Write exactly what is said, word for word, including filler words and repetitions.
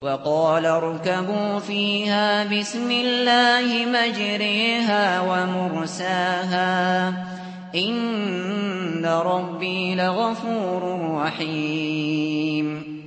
وقال اركبوا فيها بسم الله مجريها ومرساها إن ربي لغفور رحيم